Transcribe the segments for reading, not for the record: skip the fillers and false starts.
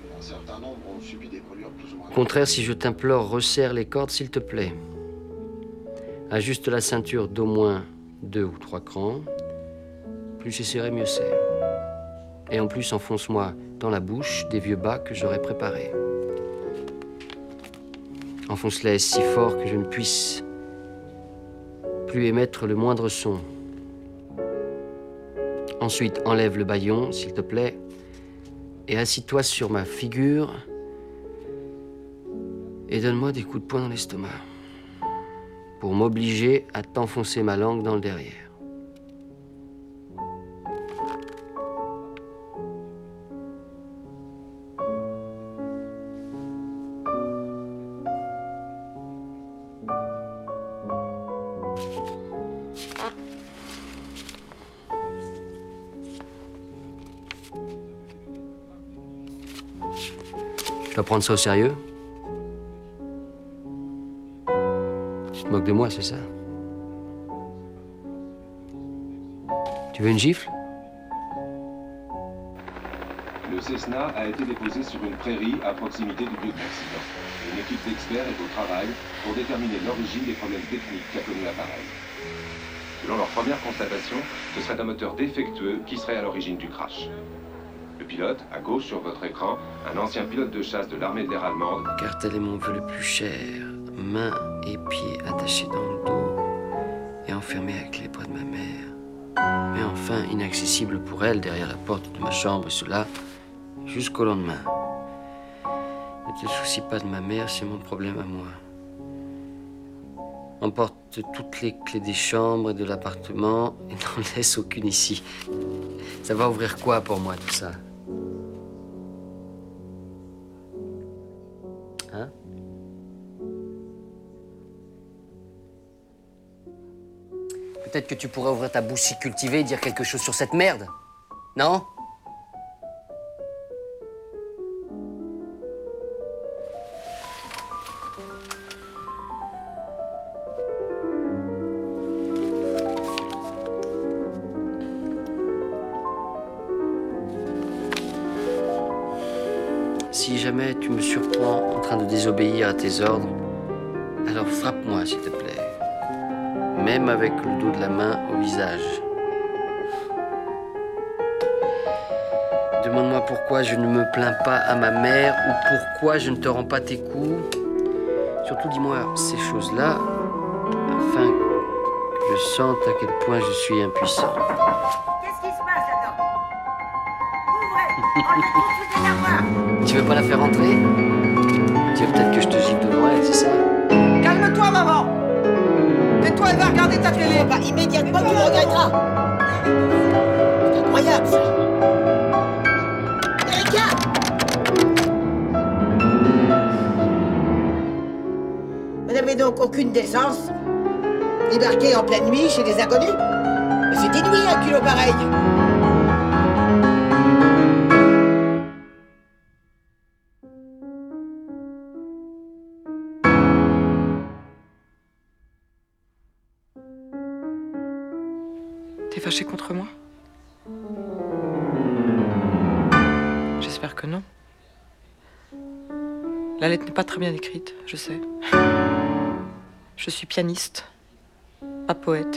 Un certain nombre ont subi des brûlures plus ou moins... Au contraire, si je t'implore, resserre les cordes, s'il te plaît. Ajuste la ceinture d'au moins 2 ou 3 crans. Plus c'est serré, mieux c'est. Et en plus, enfonce-moi dans la bouche des vieux bas que j'aurais préparés. Enfonce-les si fort que je ne puisse plus émettre le moindre son. Ensuite, enlève le bâillon, s'il te plaît, et assis-toi sur ma figure et donne-moi des coups de poing dans l'estomac pour m'obliger à t'enfoncer ma langue dans le derrière. Tu vas prendre ça au sérieux? Tu te moques de moi, c'est ça? Tu veux une gifle? Le Cessna a été déposé sur une prairie à proximité du lieu de l'accident. Une équipe d'experts est au travail pour déterminer l'origine des problèmes techniques qu'a connu l'appareil. Selon leur première constatation, ce serait un moteur défectueux qui serait à l'origine du crash. Le pilote, à gauche sur votre écran, un ancien pilote de chasse de l'armée de l'air allemande. Car tel est mon vœu le plus cher, mains et pieds attachés dans le dos et enfermés avec les bras de ma mère. Mais enfin inaccessible pour elle derrière la porte de ma chambre, et cela jusqu'au lendemain. Ne te soucie pas de ma mère, c'est mon problème à moi. Emporte toutes les clés des chambres et de l'appartement et n'en laisse aucune ici. Ça va ouvrir quoi pour moi tout ça? Hein? Peut-être que tu pourrais ouvrir ta bouche si cultivée et dire quelque chose sur cette merde, non? Si jamais tu me surprends en train de désobéir à tes ordres, alors frappe-moi, s'il te plaît. Même avec le dos de la main au visage. Demande-moi pourquoi je ne me plains pas à ma mère ou pourquoi je ne te rends pas tes coups. Surtout dis-moi ces choses-là afin que je sente à quel point je suis impuissant. Qu'est-ce qui se passe là-dedans? Ouvrez! Enlevez tout sous des armoires! Tu veux pas la faire rentrer? Tu veux peut-être que je te gifle devant elle, c'est ça? Calme-toi, maman! Tais-toi et va regarder ta télé! Bah, immédiatement, tu le regretteras! C'est incroyable, ça! Erika! Vous n'avez donc aucune décence? Débarquer en pleine nuit chez des inconnus? Mais c'est inouï, un culot pareil! T'es fâché contre moi? J'espère que non. La lettre n'est pas très bien écrite, je sais. Je suis pianiste, pas poète.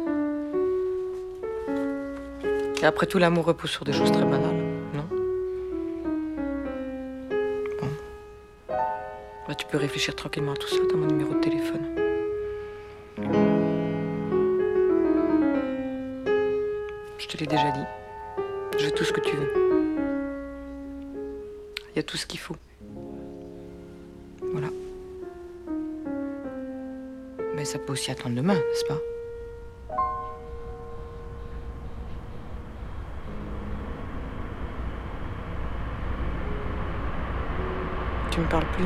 Et après tout, l'amour repose sur des choses très banales, non? Bon. Bah, tu peux réfléchir tranquillement à tout ça, t'as mon numéro de téléphone. Je te l'ai déjà dit. Je veux tout ce que tu veux. Il y a tout ce qu'il faut. Voilà. Mais ça peut aussi attendre demain, n'est-ce pas? Tu me parles plus.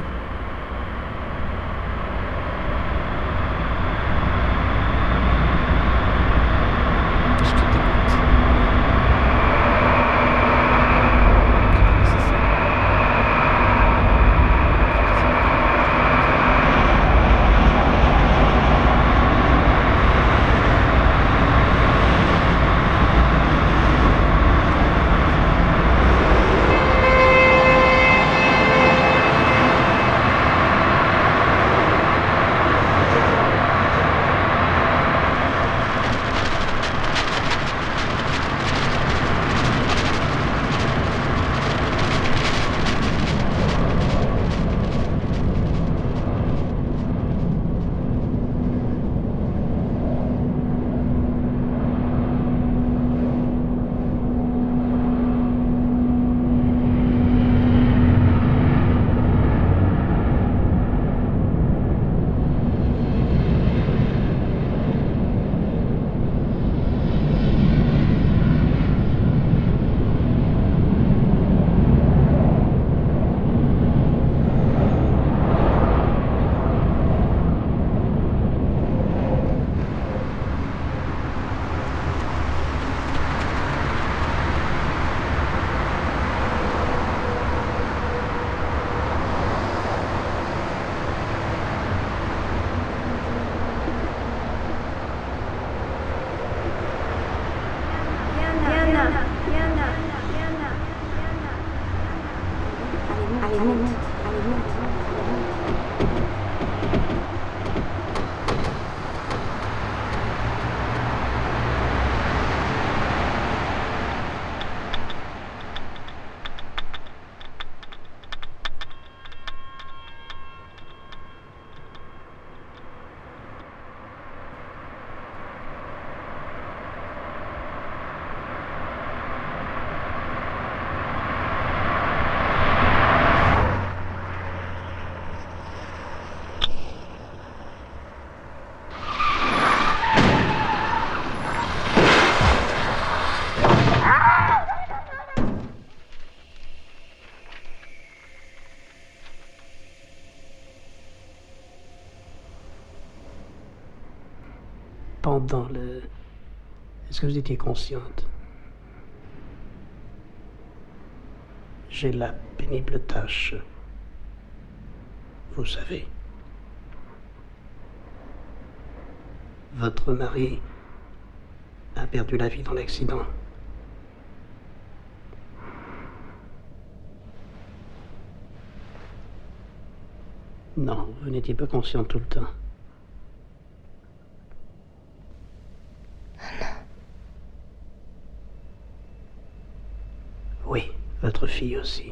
Pendant le... Est-ce que vous étiez consciente? J'ai la pénible tâche. Vous savez. Votre mari a perdu la vie dans l'accident. Non, vous n'étiez pas consciente tout le temps. Oui, votre fille aussi.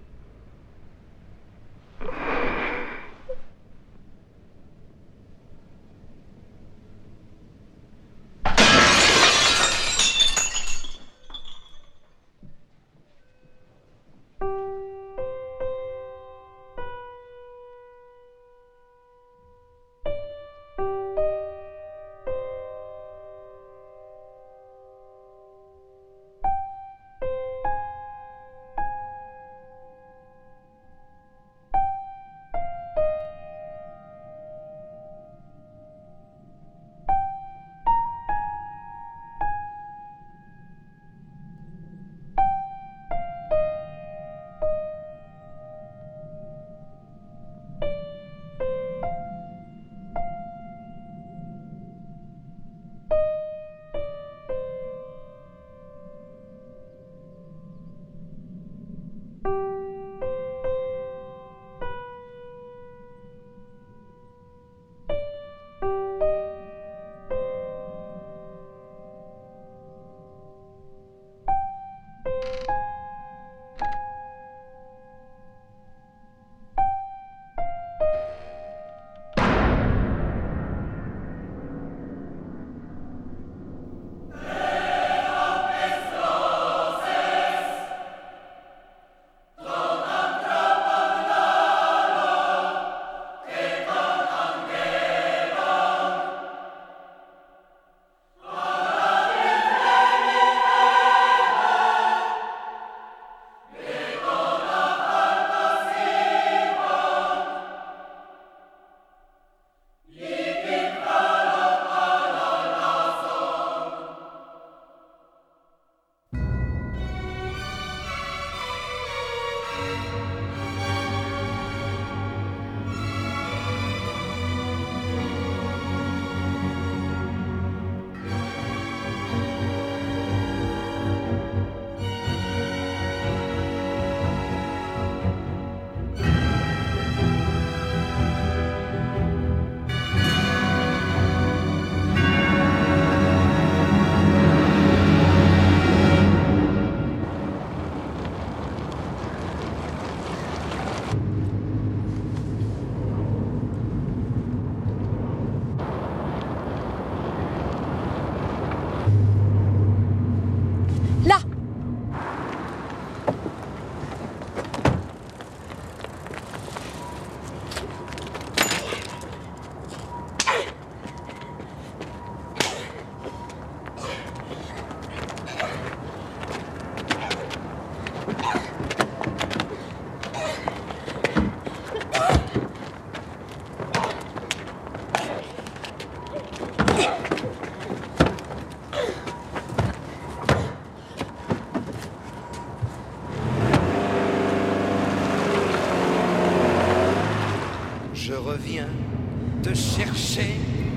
Je reviens te chercher.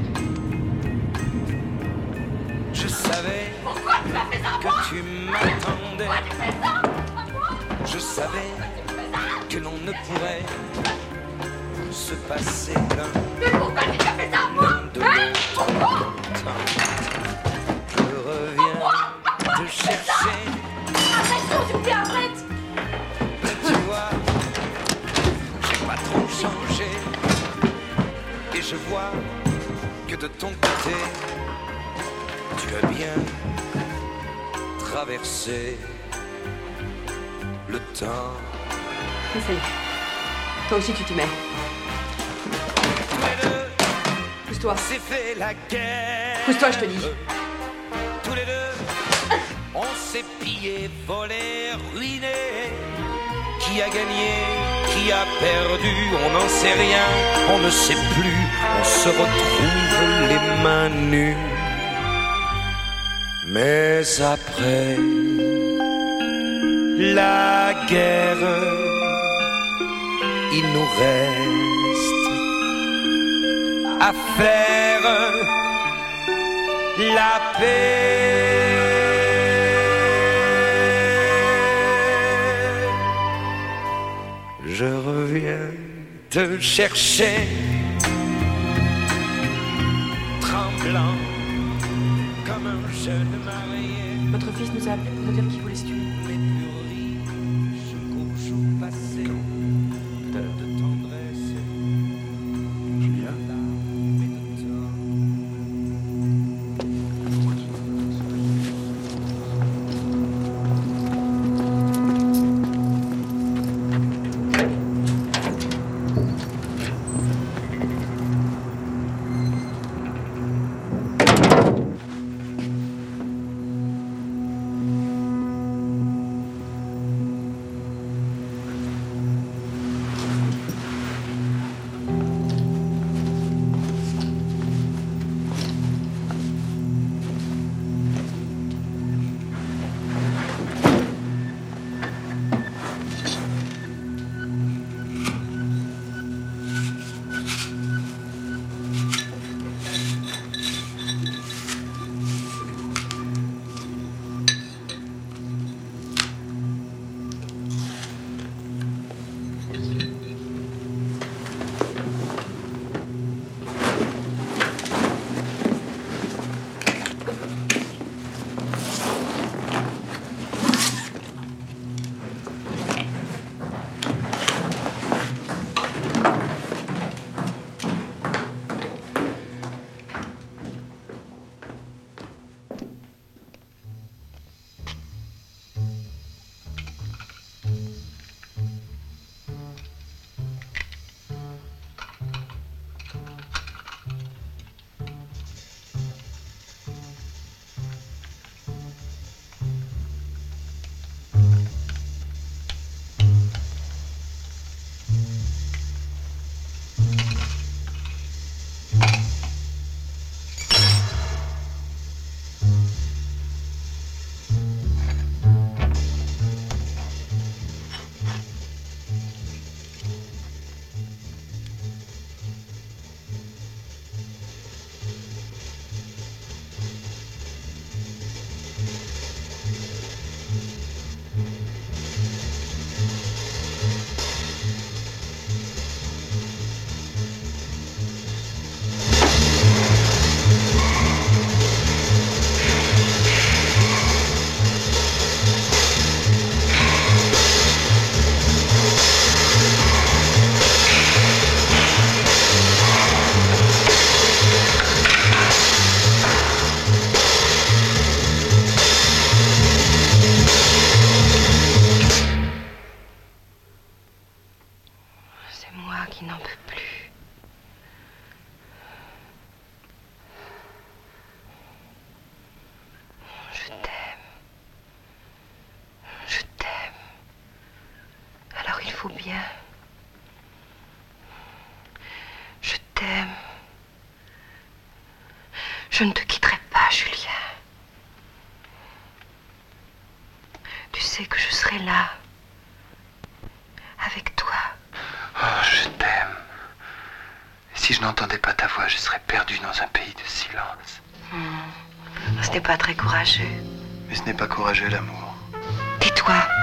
Je savais que tu m'attendais. Je savais que l'on ne pourrait se passer l'un Mais pourquoi tu as fait ça à moi? de l'autre. Je reviens te chercher. Arrête, s'il te plaît, arrête. Tu vois, j'ai pas trop changé. Et je vois que de ton côté, tu as bien traversé le temps. Mais ça y est. Toi aussi, tu t'y mets. Tous les deux, Pousse-toi. c'est fait la guerre. Pousse-toi, je te dis. Tous les deux, on s'est pillé, volé, ruiné. Qui a gagné, qui a perdu, on n'en sait rien, on ne sait plus. On se retrouve les mains nues. Mais après la guerre, il nous reste à faire la paix. Je reviens te chercher, tremblant comme un jeune marié. Votre fils nous a appelés pour nous dire qu'il voulait se tuer. Mais plus riche qu'au jour passé de tendresse. Julia. qui n'en peut plus. Je t'aime. Je t'aime. Alors il faut bien. Je t'aime. Je ne te quitterai pas, Julien. Tu sais que je serai là. Avec toi. Oh, je t'aime. Si je n'entendais pas ta voix, je serais perdu dans un pays de silence. Ce n'est pas très courageux. Mais ce n'est pas courageux, l'amour. Tais-toi.